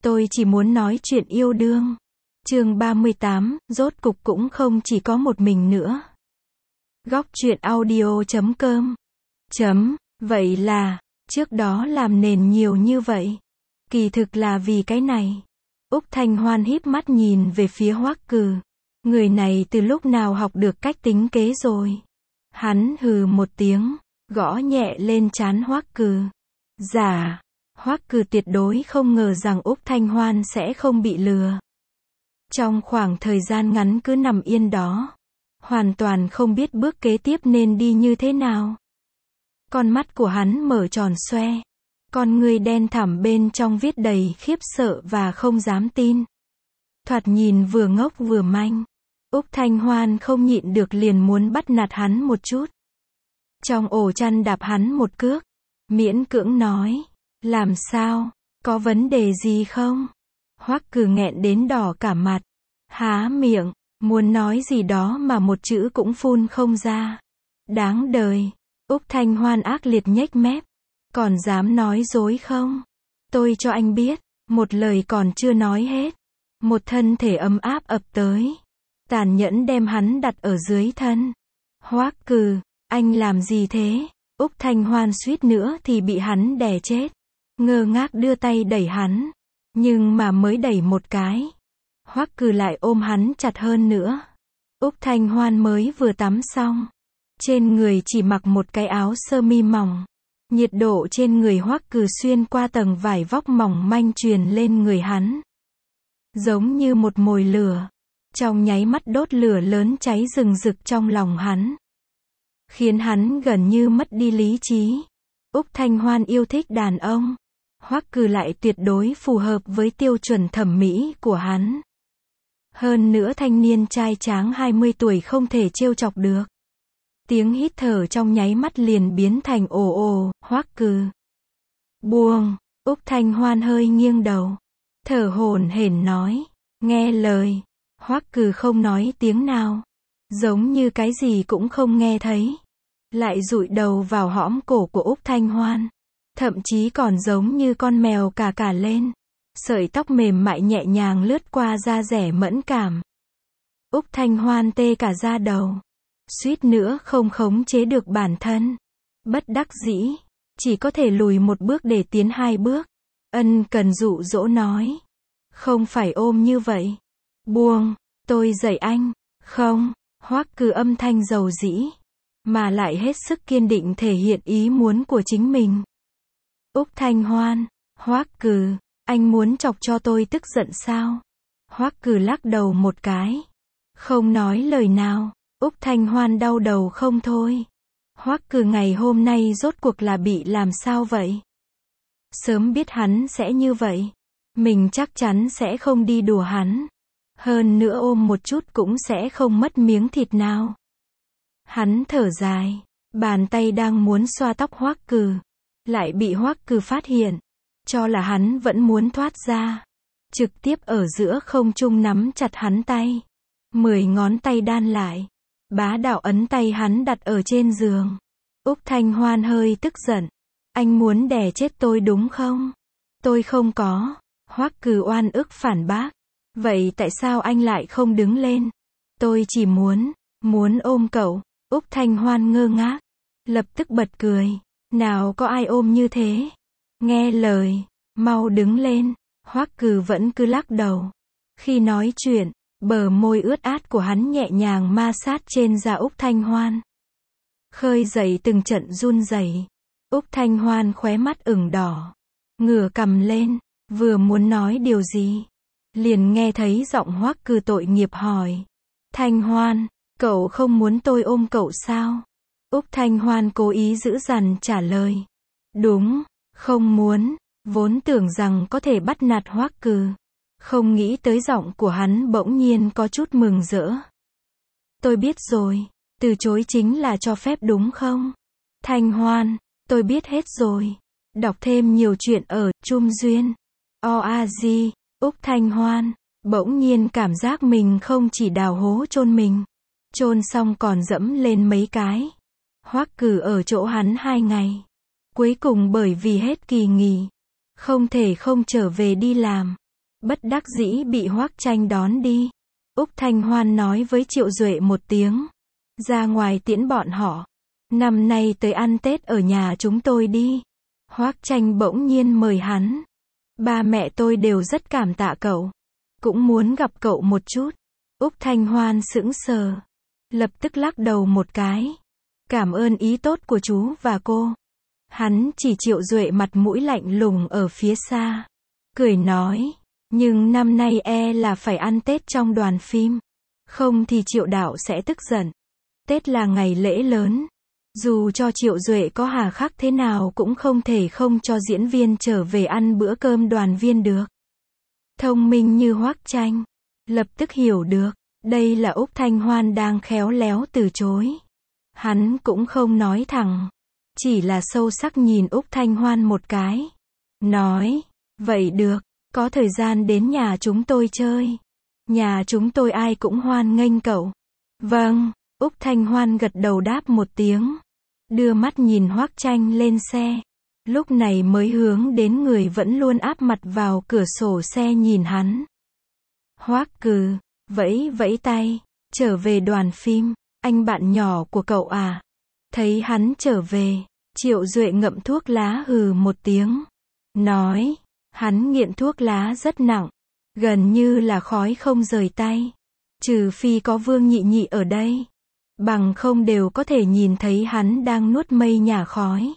Tôi chỉ muốn nói chuyện yêu đương. Chương 38, rốt cục cũng không chỉ có một mình nữa. Góc truyện audio.com. Vậy là, trước đó làm nền nhiều như vậy. Kỳ thực là vì cái này. Úc Thanh Hoan híp mắt nhìn về phía Hoắc Cừ. Người này từ lúc nào học được cách tính kế rồi. Hắn hừ một tiếng, gõ nhẹ lên trán Hoắc Cừ. Dạ. Hoắc Cừ tuyệt đối không ngờ rằng Úc Thanh Hoan sẽ không bị lừa. Trong khoảng thời gian ngắn cứ nằm yên đó, hoàn toàn không biết bước kế tiếp nên đi như thế nào. Con mắt của hắn mở tròn xoe, con ngươi đen thẳm bên trong viết đầy khiếp sợ và không dám tin. Thoạt nhìn vừa ngốc vừa manh. Úc Thanh Hoan không nhịn được liền muốn bắt nạt hắn một chút. Trong ổ chăn đạp hắn một cước, miễn cưỡng nói, làm sao, có vấn đề gì không? Hoắc Cừ nghẹn đến đỏ cả mặt, há miệng, muốn nói gì đó mà một chữ cũng phun không ra. Đáng đời. Úc Thanh Hoan ác liệt nhếch mép, còn dám nói dối không? Tôi cho anh biết, một lời còn chưa nói hết. Một thân thể ấm áp ập tới, tàn nhẫn đem hắn đặt ở dưới thân. Hoắc Cừ, anh làm gì thế? Úc Thanh Hoan suýt nữa thì bị hắn đè chết. Ngơ ngác đưa tay đẩy hắn, nhưng mà mới đẩy một cái, Hoắc Cừ lại ôm hắn chặt hơn nữa. Úc Thanh Hoan mới vừa tắm xong, trên người chỉ mặc một cái áo sơ mi mỏng. Nhiệt độ trên người Hoắc Cừ xuyên qua tầng vải vóc mỏng manh truyền lên người hắn, giống như một mồi lửa, trong nháy mắt đốt lửa lớn cháy rừng rực trong lòng hắn, khiến hắn gần như mất đi lý trí. Úc Thanh Hoan yêu thích đàn ông, Hoắc Cừ lại tuyệt đối phù hợp với tiêu chuẩn thẩm mỹ của hắn. Hơn nữa thanh niên trai tráng 20 tuổi không thể trêu chọc được. Tiếng hít thở trong nháy mắt liền biến thành ồ ồ. Hoắc Cừ, buông. Úc Thanh Hoan hơi nghiêng đầu, thở hổn hển nói, nghe lời. Hoắc Cừ không nói tiếng nào, giống như cái gì cũng không nghe thấy, lại dụi đầu vào hõm cổ của Úc Thanh Hoan, thậm chí còn giống như con mèo cà lên. Sợi tóc mềm mại nhẹ nhàng lướt qua da dẻ mẫn cảm. Úc Thanh Hoan tê cả da đầu, suýt nữa không khống chế được bản thân. Bất đắc dĩ, chỉ có thể lùi một bước để tiến hai bước. Ân cần dụ dỗ nói, không phải ôm như vậy. Buông, tôi dạy anh. Không. Hoắc Cừ âm thanh dầu dĩ, mà lại hết sức kiên định thể hiện ý muốn của chính mình. Úc Thanh Hoan, Hoắc Cừ, anh muốn chọc cho tôi tức giận sao? Hoắc Cừ lắc đầu một cái, không nói lời nào. Úc Thanh Hoan đau đầu không thôi. Hoắc Cừ ngày hôm nay rốt cuộc là bị làm sao vậy? Sớm biết hắn sẽ như vậy, mình chắc chắn sẽ không đi đùa hắn. Hơn nữa ôm một chút cũng sẽ không mất miếng thịt nào. Hắn thở dài, bàn tay đang muốn xoa tóc Hoắc Cừ, lại bị Hoắc Cừ phát hiện, cho là hắn vẫn muốn thoát ra, trực tiếp ở giữa không trung nắm chặt hắn tay, 10 ngón tay đan lại, bá đạo ấn tay hắn đặt ở trên giường. Úc Thanh Hoan hơi tức giận, anh muốn đè chết tôi đúng không? Tôi không có. Hoắc Cừ oan ức phản bác, vậy tại sao anh lại không đứng lên? Tôi chỉ muốn ôm cậu. Úc Thanh Hoan ngơ ngác, lập tức bật cười, nào có ai ôm như thế? Nghe lời, mau đứng lên. Hoắc Cừ vẫn cứ lắc đầu. Khi nói chuyện, bờ môi ướt át của hắn nhẹ nhàng ma sát trên da Úc Thanh Hoan, khơi dậy từng trận run rẩy. Úc Thanh Hoan khóe mắt ửng đỏ, ngửa cằm lên, vừa muốn nói điều gì, liền nghe thấy giọng Hoắc Cừ tội nghiệp hỏi, Thanh Hoan, cậu không muốn tôi ôm cậu sao? Úc Thanh Hoan cố ý giữ dằn trả lời, đúng, không muốn. Vốn tưởng rằng có thể bắt nạt Hoắc Cừ, không nghĩ tới giọng của hắn bỗng nhiên có chút mừng rỡ. Tôi biết rồi, từ chối chính là cho phép đúng không? Thanh Hoan, tôi biết hết rồi. Đọc thêm nhiều chuyện ở Trung Duyên. OAG. Úc Thanh Hoan, bỗng nhiên cảm giác mình không chỉ đào hố chôn mình, chôn xong còn dẫm lên mấy cái. Hoắc Cừ ở chỗ hắn 2 ngày. Cuối cùng bởi vì hết kỳ nghỉ, không thể không trở về đi làm. Bất đắc dĩ bị Hoắc Tranh đón đi. Úc Thanh Hoan nói với Triệu Duệ một tiếng. Ra ngoài tiễn bọn họ. Năm nay tới ăn Tết ở nhà chúng tôi đi. Hoắc Tranh bỗng nhiên mời hắn. Ba mẹ tôi đều rất cảm tạ cậu. Cũng muốn gặp cậu một chút. Úc Thanh Hoan sững sờ. Lập tức lắc đầu một cái. Cảm ơn ý tốt của chú và cô. Hắn chỉ Triệu Duệ mặt mũi lạnh lùng ở phía xa. Cười nói. Nhưng năm nay là phải ăn Tết trong đoàn phim. Không thì Triệu đạo sẽ tức giận. Tết là ngày lễ lớn. Dù cho Triệu Duệ có hà khắc thế nào cũng không thể không cho diễn viên trở về ăn bữa cơm đoàn viên được. Thông minh như Hoắc Tranh. Lập tức hiểu được. Đây là Úc Thanh Hoan đang khéo léo từ chối. Hắn cũng không nói thẳng. Chỉ là sâu sắc nhìn Úc Thanh Hoan một cái. Nói. Vậy được. Có thời gian đến nhà chúng tôi chơi. Nhà chúng tôi ai cũng hoan nghênh cậu. Vâng. Úc Thanh Hoan gật đầu đáp một tiếng. Đưa mắt nhìn Hoắc Tranh lên xe. Lúc này mới hướng đến người vẫn luôn áp mặt vào cửa sổ xe nhìn hắn. Hoắc Cừ. Vẫy vẫy tay. Trở về đoàn phim. Anh bạn nhỏ của cậu à. Thấy hắn trở về. Triệu Duệ ngậm thuốc lá hừ một tiếng. Nói. Hắn nghiện thuốc lá rất nặng. Gần như là khói không rời tay. Trừ phi có Vương Nhị Nhị ở đây. Bằng không đều có thể nhìn thấy hắn đang nuốt mây nhả khói.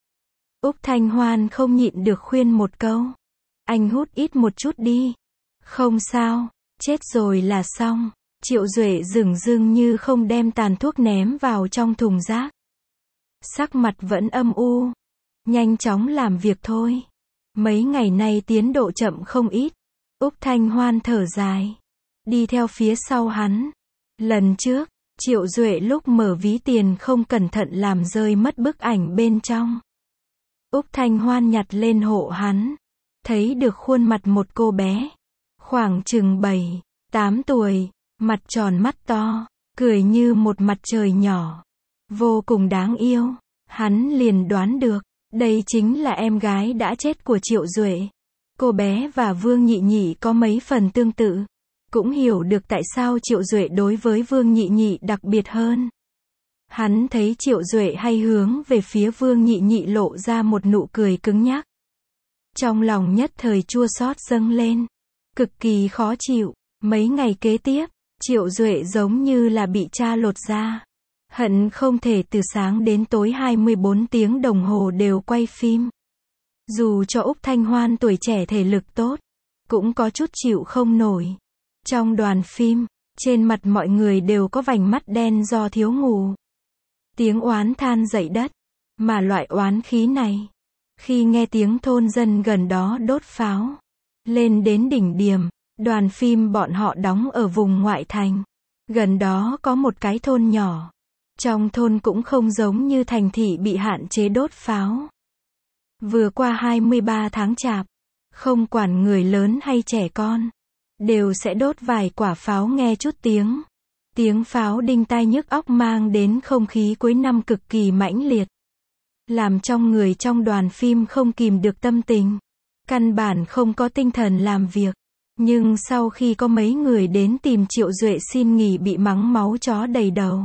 Úc Thanh Hoan không nhịn được khuyên một câu. Anh hút ít một chút đi. Không sao. Chết rồi là xong. Triệu Duệ dửng dưng như không đem tàn thuốc ném vào trong thùng rác. Sắc mặt vẫn âm u. Nhanh chóng làm việc thôi. Mấy ngày nay tiến độ chậm không ít. Úc Thanh Hoan thở dài. Đi theo phía sau hắn. Lần trước, Triệu Duệ lúc mở ví tiền không cẩn thận làm rơi mất bức ảnh bên trong. Úc Thanh Hoan nhặt lên hộ hắn. Thấy được khuôn mặt một cô bé. Khoảng chừng 7, 8 tuổi. Mặt tròn mắt to. Cười như một mặt trời nhỏ. Vô cùng đáng yêu. Hắn liền đoán được. Đây chính là em gái đã chết của Triệu Duệ. Cô bé và Vương Nhị Nhị có mấy phần tương tự. Cũng hiểu được tại sao Triệu Duệ đối với Vương Nhị Nhị đặc biệt hơn. Hắn thấy Triệu Duệ hay hướng về phía Vương Nhị Nhị lộ ra một nụ cười cứng nhắc. Trong lòng nhất thời chua xót dâng lên. Cực kỳ khó chịu. Mấy ngày kế tiếp, Triệu Duệ giống như là bị cha lột da. Hận không thể từ sáng đến tối 24 tiếng đồng hồ đều quay phim. Dù cho Úc Thanh Hoan tuổi trẻ thể lực tốt, cũng có chút chịu không nổi. Trong đoàn phim, trên mặt mọi người đều có vành mắt đen do thiếu ngủ. Tiếng oán than dậy đất. Mà loại oán khí này, khi nghe tiếng thôn dân gần đó đốt pháo, lên đến đỉnh điểm, đoàn phim bọn họ đóng ở vùng ngoại thành. Gần đó có một cái thôn nhỏ. Trong thôn cũng không giống như thành thị bị hạn chế đốt pháo. Vừa qua 23 tháng chạp, không quản người lớn hay trẻ con, đều sẽ đốt vài quả pháo nghe chút tiếng. Tiếng pháo đinh tai nhức óc mang đến không khí cuối năm cực kỳ mãnh liệt. Làm trong người trong đoàn phim không kìm được tâm tình. Căn bản không có tinh thần làm việc. Nhưng sau khi có mấy người đến tìm Triệu Duệ xin nghỉ bị mắng máu chó đầy đầu.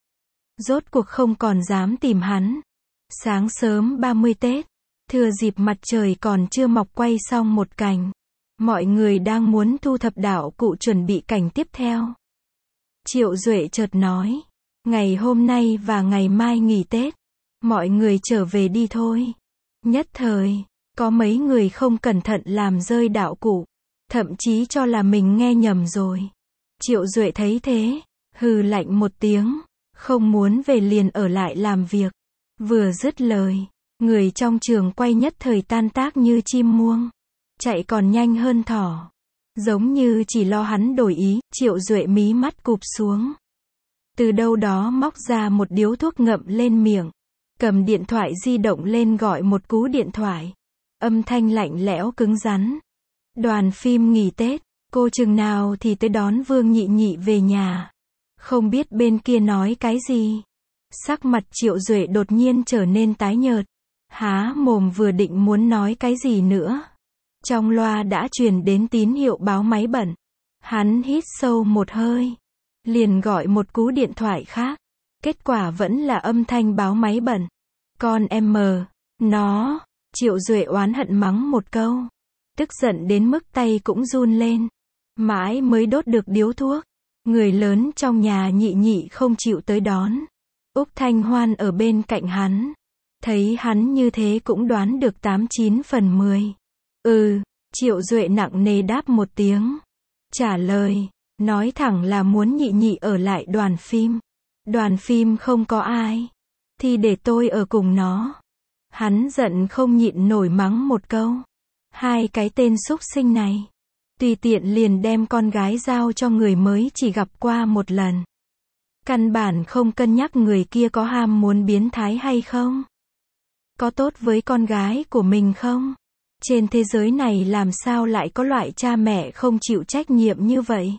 Rốt cuộc không còn dám tìm hắn. Sáng sớm 30 Tết, thừa dịp mặt trời còn chưa mọc quay xong một cảnh. Mọi người đang muốn thu thập đạo cụ chuẩn bị cảnh tiếp theo. Triệu Duệ chợt nói, ngày hôm nay và ngày mai nghỉ Tết. Mọi người trở về đi thôi. Nhất thời, có mấy người không cẩn thận làm rơi đạo cụ. Thậm chí cho là mình nghe nhầm rồi. Triệu Duệ thấy thế, hừ lạnh một tiếng. Không muốn về liền ở lại làm việc. Vừa dứt lời, người trong trường quay nhất thời tan tác như chim muông. Chạy còn nhanh hơn thỏ. Giống như chỉ lo hắn đổi ý, Triệu Duệ mí mắt cụp xuống. Từ đâu đó móc ra một điếu thuốc ngậm lên miệng. Cầm điện thoại di động lên gọi một cú điện thoại. Âm thanh lạnh lẽo cứng rắn. Đoàn phim nghỉ Tết, cô chừng nào thì tới đón Vương Nhị Nhị về nhà. Không biết bên kia nói cái gì. Sắc mặt Triệu Duệ đột nhiên trở nên tái nhợt. Há mồm vừa định muốn nói cái gì nữa. Trong loa đã truyền đến tín hiệu báo máy bận. Hắn hít sâu một hơi, liền gọi một cú điện thoại khác. Kết quả vẫn là âm thanh báo máy bận. Con em mờ, nó, Triệu Duệ oán hận mắng một câu. Tức giận đến mức tay cũng run lên. Mãi mới đốt được điếu thuốc. Người lớn trong nhà Nhị Nhị không chịu tới đón. Úc Thanh Hoan ở bên cạnh hắn. Thấy hắn như thế cũng đoán được 89 phần 10. Triệu Duệ nặng nề đáp một tiếng. Trả lời, nói thẳng là muốn Nhị Nhị ở lại đoàn phim. Đoàn phim không có ai, thì để tôi ở cùng nó. Hắn giận không nhịn nổi mắng một câu. Hai cái tên súc sinh này. Tùy tiện liền đem con gái giao cho người mới chỉ gặp qua một lần. Căn bản không cân nhắc người kia có ham muốn biến thái hay không. Có tốt với con gái của mình không? Trên thế giới này làm sao lại có loại cha mẹ không chịu trách nhiệm như vậy?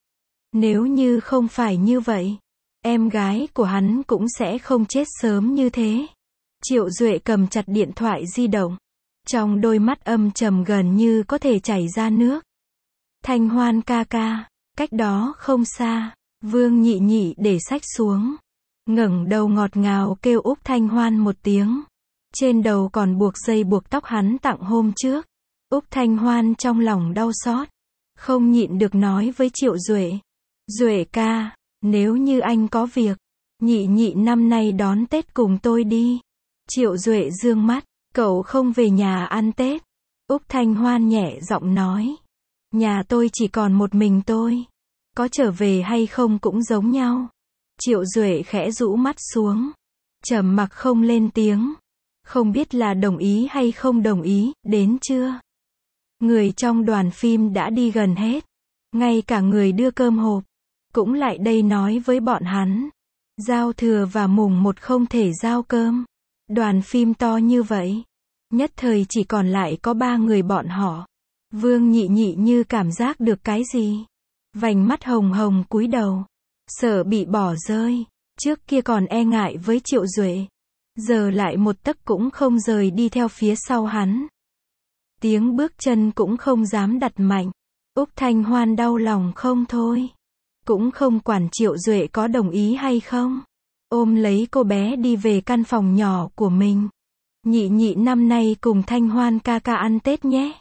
Nếu như không phải như vậy, em gái của hắn cũng sẽ không chết sớm như thế. Triệu Duệ cầm chặt điện thoại di động. Trong đôi mắt âm trầm gần như có thể chảy ra nước. Thanh Hoan ca ca, cách đó không xa, Vương Nhị Nhị để xách xuống. Ngẩng đầu ngọt ngào kêu Úc Thanh Hoan một tiếng. Trên đầu còn buộc dây buộc tóc hắn tặng hôm trước. Úc Thanh Hoan trong lòng đau xót. Không nhịn được nói với Triệu Duệ. Duệ ca, nếu như anh có việc, Nhị Nhị năm nay đón Tết cùng tôi đi. Triệu Duệ dương mắt, cậu không về nhà ăn Tết. Úc Thanh Hoan nhẹ giọng nói. Nhà tôi chỉ còn một mình tôi. Có trở về hay không cũng giống nhau. Triệu Duệ khẽ rũ mắt xuống. Trầm mặc không lên tiếng. Không biết là đồng ý hay không đồng ý, đến chưa? Người trong đoàn phim đã đi gần hết. Ngay cả người đưa cơm hộp cũng lại đây nói với bọn hắn. Giao thừa và mùng 1 không thể giao cơm. Đoàn phim to như vậy. Nhất thời chỉ còn lại có 3 người bọn họ. Vương Nhị Nhị như cảm giác được cái gì. Vành mắt hồng hồng cúi đầu. Sợ bị bỏ rơi. Trước kia còn e ngại với Triệu Duệ. Giờ lại một tấc cũng không rời đi theo phía sau hắn. Tiếng bước chân cũng không dám đặt mạnh. Úc Thanh Hoan đau lòng không thôi. Cũng không quản Triệu Duệ có đồng ý hay không. Ôm lấy cô bé đi về căn phòng nhỏ của mình. Nhị Nhị năm nay cùng Thanh Hoan ca ca ăn Tết nhé.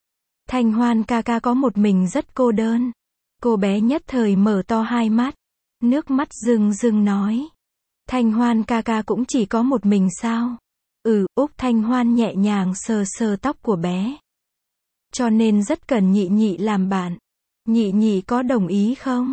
Thanh Hoan ca ca có một mình rất cô đơn. Cô bé nhất thời mở to hai mắt. Nước mắt rưng rưng nói. Thanh Hoan ca ca cũng chỉ có một mình sao? Úc Thanh Hoan nhẹ nhàng sờ sờ tóc của bé. Cho nên rất cần Nhị Nhị làm bạn. Nhị Nhị có đồng ý không?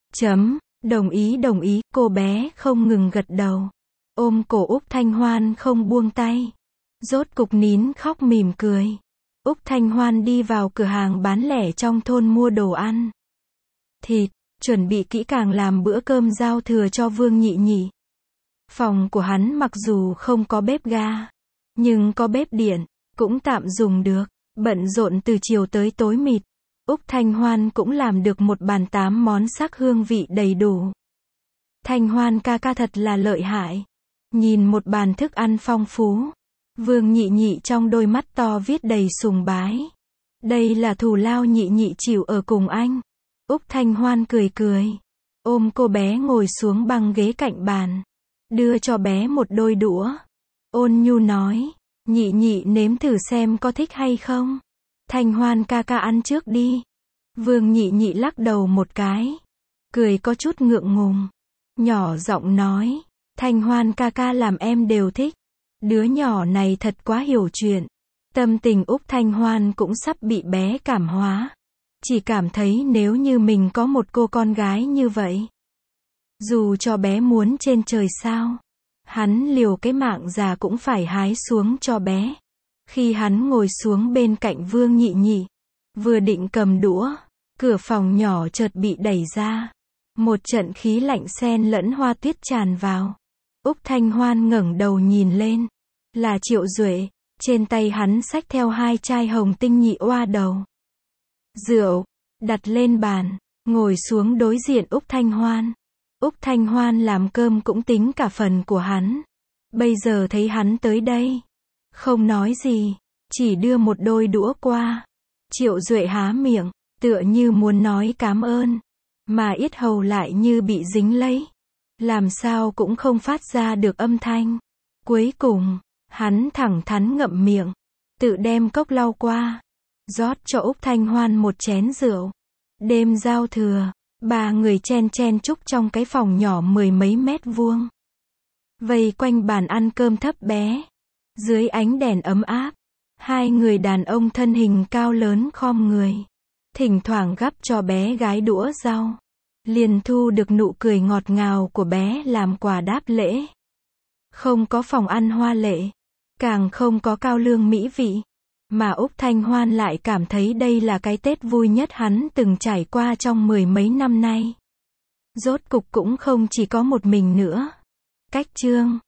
Đồng ý, cô bé không ngừng gật đầu. Ôm cổ Úc Thanh Hoan không buông tay. Rốt cục nín khóc mỉm cười. Úc Thanh Hoan đi vào cửa hàng bán lẻ trong thôn mua đồ ăn. Thịt, chuẩn bị kỹ càng làm bữa cơm giao thừa cho Vương Nhị Nhị. Phòng của hắn mặc dù không có bếp ga, nhưng có bếp điện, cũng tạm dùng được. Bận rộn từ chiều tới tối mịt. Úc Thanh Hoan cũng làm được một bàn 8 món sắc hương vị đầy đủ. Thanh Hoan ca ca thật là lợi hại. Nhìn một bàn thức ăn phong phú. Vương Nhị Nhị trong đôi mắt to viết đầy sùng bái. Đây là thù lao Nhị Nhị chịu ở cùng anh. Úc Thanh Hoan cười cười. Ôm cô bé ngồi xuống băng ghế cạnh bàn. Đưa cho bé một đôi đũa. Ôn nhu nói. Nhị Nhị nếm thử xem có thích hay không. Thanh Hoan ca ca ăn trước đi. Vương Nhị Nhị lắc đầu một cái. Cười có chút ngượng ngùng. Nhỏ giọng nói. Thanh Hoan ca ca làm em đều thích. Đứa nhỏ này thật quá hiểu chuyện. Tâm tình Úc Thanh Hoan cũng sắp bị bé cảm hóa. Chỉ cảm thấy nếu như mình có một cô con gái như vậy. Dù cho bé muốn trên trời sao. Hắn liều cái mạng già cũng phải hái xuống cho bé. Khi hắn ngồi xuống bên cạnh Vương Nhị Nhị. Vừa định cầm đũa. Cửa phòng nhỏ chợt bị đẩy ra. Một trận khí lạnh xen lẫn hoa tuyết tràn vào. Úc Thanh Hoan ngẩng đầu nhìn lên. Là Triệu Duệ. Trên tay hắn xách theo 2 chai hồng tinh nhị oa đầu. Rượu. Đặt lên bàn. Ngồi xuống đối diện Úc Thanh Hoan. Úc Thanh Hoan làm cơm cũng tính cả phần của hắn. Bây giờ thấy hắn tới đây. Không nói gì. Chỉ đưa một đôi đũa qua. Triệu Duệ há miệng, tựa như muốn nói cảm ơn, mà yết hầu lại như bị dính lấy, làm sao cũng không phát ra được âm thanh. Cuối cùng, hắn thẳng thắn ngậm miệng, tự đem cốc lau qua, rót cho Úc Thanh Hoan một chén rượu. Đêm giao thừa, ba người chen chen chúc trong cái phòng nhỏ 10 mấy mét vuông, vây quanh bàn ăn cơm thấp bé. Dưới ánh đèn ấm áp, hai người đàn ông thân hình cao lớn khom người, thỉnh thoảng gắp cho bé gái đũa rau, liền thu được nụ cười ngọt ngào của bé làm quà đáp lễ. Không có phòng ăn hoa lệ, càng không có cao lương mỹ vị, mà Úc Thanh Hoan lại cảm thấy đây là cái Tết vui nhất hắn từng trải qua trong 10 mấy năm nay. Rốt cục cũng không chỉ có một mình nữa. Cách chương